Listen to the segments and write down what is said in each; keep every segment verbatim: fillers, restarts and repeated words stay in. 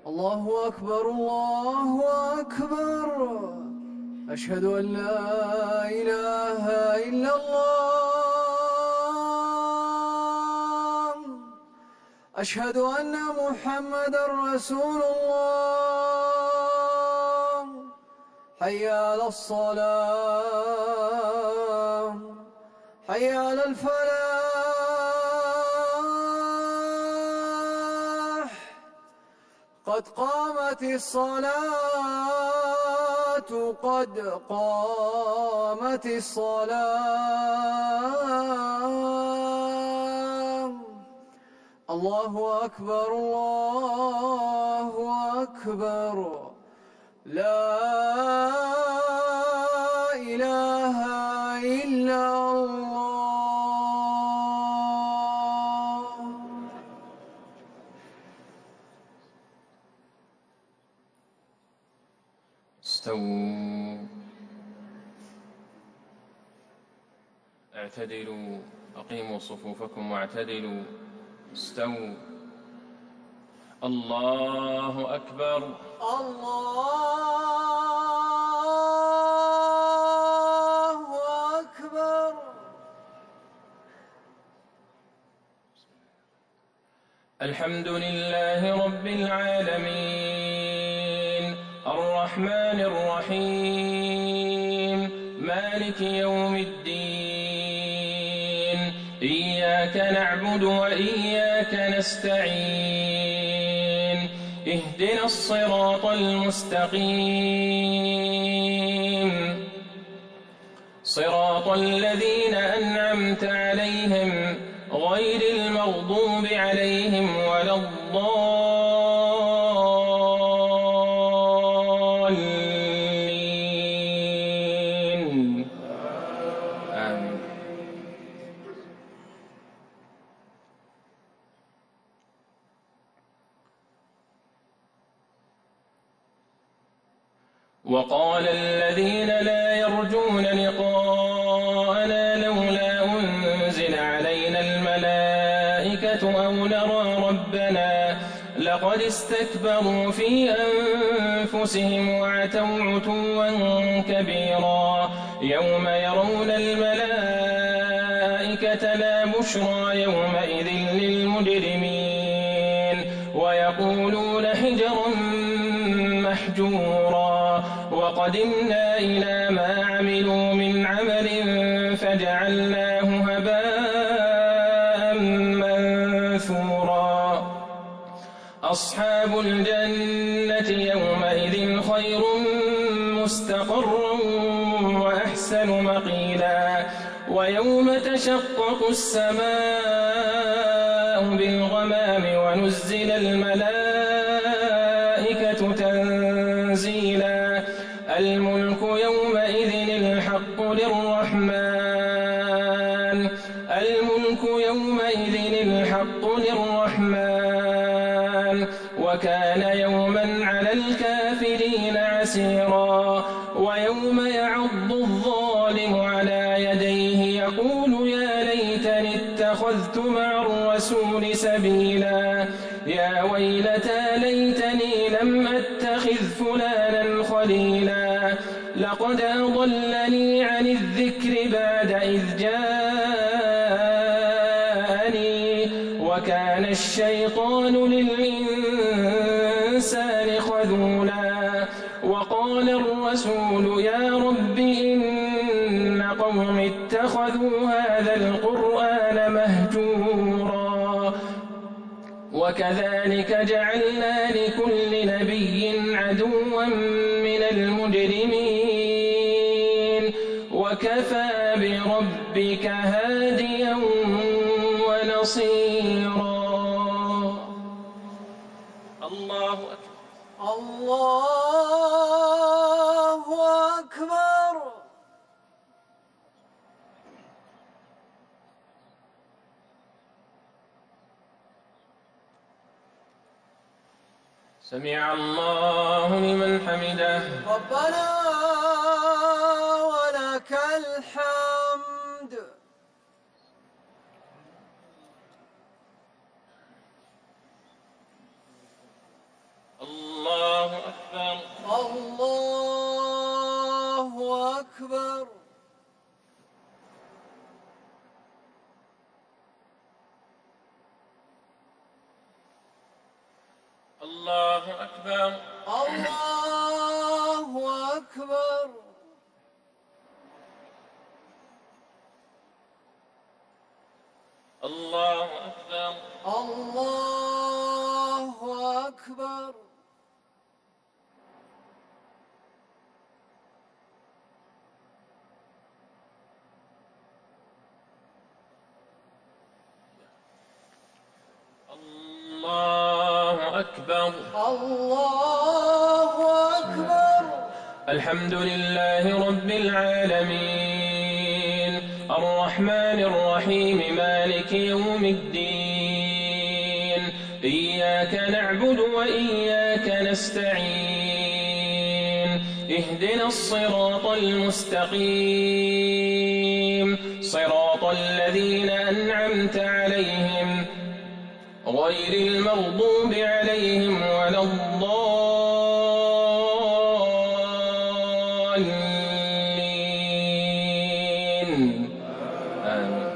الله أكبر الله أكبر. أشهد أن لا إله إلا الله. أشهد أن محمدا رسول الله. حي على الصلاة حي على الفلاح. قد قامت الصلاة قد قامت الصلاة. الله أكبر الله أكبر. لا إله إلا الله. استووا، اعتدلوا، أقيموا صفوفكم واعتدلوا. استووا. الله أكبر. الله أكبر. الحمد لله رب العالمين الرحمن الرحيم مالك يوم الدين. إياك نعبد وإياك نستعين. اهدنا الصراط المستقيم صراط الذين أنعمت عليهم غير المغضوب عليهم ولا الضالين. آمين. وقال الذين لا يرجون لقاءنا لولا أنزل علينا الملائكة أو نرى ربنا لقد استكبروا في أنفسهم وعتوا عتوا كبيرا. يوم يرون الملائكة لا بشرى يومئذ للمجرمين ويقولون حجرا محجورا. وقدمنا إلى ما عملوا من عمل فجعلناه هباء منثورا. أصحاب الجنة يومئذ خير مستقرا وأحسن مقيلا. ويوم تشقق السماء بالغمام ونزل الملائكة تنزيلا. الملك يومئذ الحق للرحمن الملك يومئذ الحق للرحمن وكان يوما على الكافرين عسيرا. ويوم يعض الظالم على يديه يقول يا ليتني اتخذت مع الرسول سبيلا. يا ويلتى ليتني لم أتخذ فلانا خليلا. لقد أضلني عن الذكر بعد إذ جاءني وكان الشيطان للإنسان خذولا. وقال الرسول يا رب إن قوم اتخذوا هذا القرآن مهجورا. وكذلك جعلنا لكل نبي عدوا من المجرمين وكفى بربك هاديا ونصيرا. الله أكبر. الله أكبر. سمع الله لمن حمده. ربنا ولك الحمد. الله الله أكبر. الله أكبر. الله أكبر. الله أكبر. الله أكبر. الله أكبر. الحمد لله رب العالمين الرحمن الرحيم مالك يوم الدين إياك نعبد وإياك نستعين اهدنا الصراط المستقيم صراط الذين أنعمت عليهم غير المغضوب عليهم ولا الضالين آمين.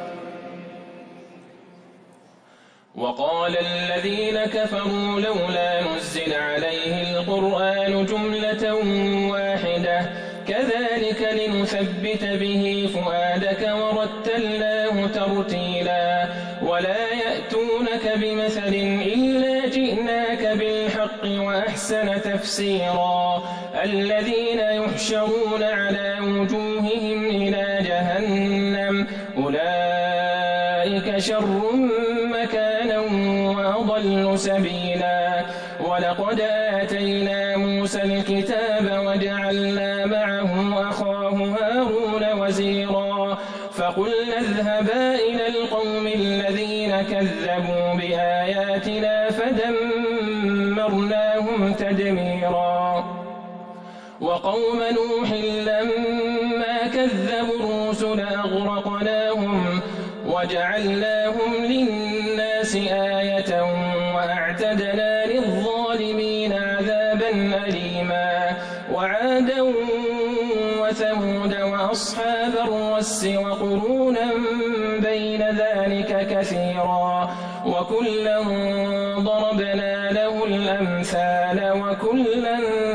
وقال الذين كفروا لولا نزل عليه القرآن جملة واحدة كذلك لنثبت به فؤادك ورتلناه ترتيلا ولا يأتونك بمثل إلا جئناك بالحق وأحسن تفسيرا الذين يحشرون على وجوههم إلى جهنم أولئك شر مكانا وأضل سبيلا ولقد آتينا موسى الكتاب وجعلنا معه أخاه هارون وزيرا فقلنا اذهبا إلى القوم الذين كذبوا بآياتنا فدمرناهم تدميرا وقوم نوح لما كذبوا الرسل أغرقناهم وجعلناهم للناس آية وأعتدنا للظالمين عذابا أليما وعادا وثمود وأصحاب الرس وقرونا بين ذلك كثيرا وكلا ضربنا له الأمثال وكلا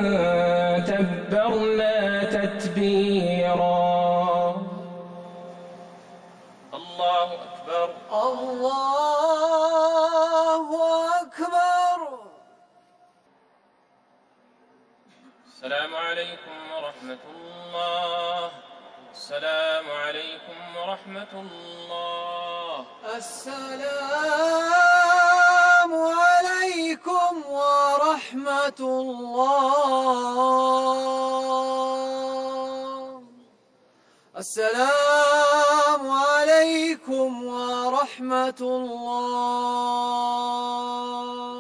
تبرنا تتبيرا. الله أكبر. الله أكبر. السلام عليكم ورحمة الله. السلام عليكم ورحمة الله. السلام عليكم ورحمة الله. السلام عليكم ورحمة الله.